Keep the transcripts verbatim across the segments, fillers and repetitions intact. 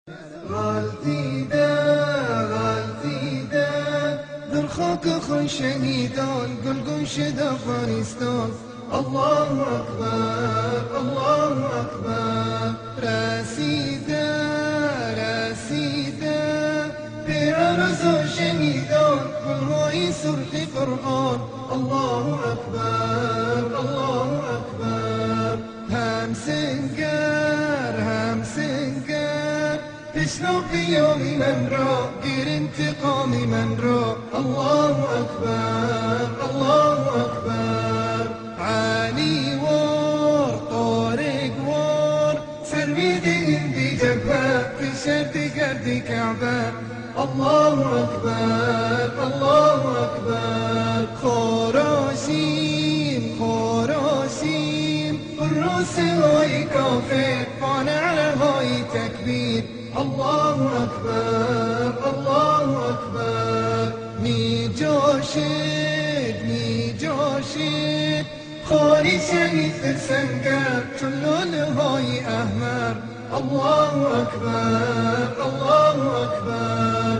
غلطیده غلطیده در خاک خون شهیدان گلگون شد افغانستان. الله اکبر الله اکبر. رسیده رسیده پیرارز و شهیدان گلهای سرخ قرآن. الله اکبر الله اکبر. هم سنگر هم سنگر تشنو قیام من را گیر انتقام من را. الله اکبر الله اکبر. علی وار طارق وار سروید هندی جبهه فشرد گرد کعبه. الله اکبر الله اکبر. خراسیم خراسیم الروس های کافر قانع های تکبیر. الله اکبر الله اکبر. می جاشد می جاشد خالی شهید در سنگر چون لاله های احمر. الله اکبر الله اکبر.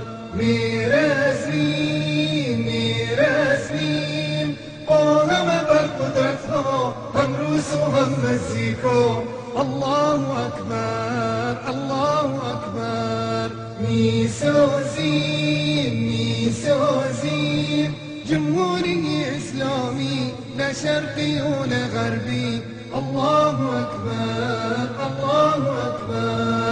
میرسیم میرسیم با همه بر قدرت ها هم روس و هم مکزیکو. الله اکبر الله اکبر. میسازیم میسازیم جمهوری اسلامی نه شرقی و نه غربی. الله اکبر الله اکبر.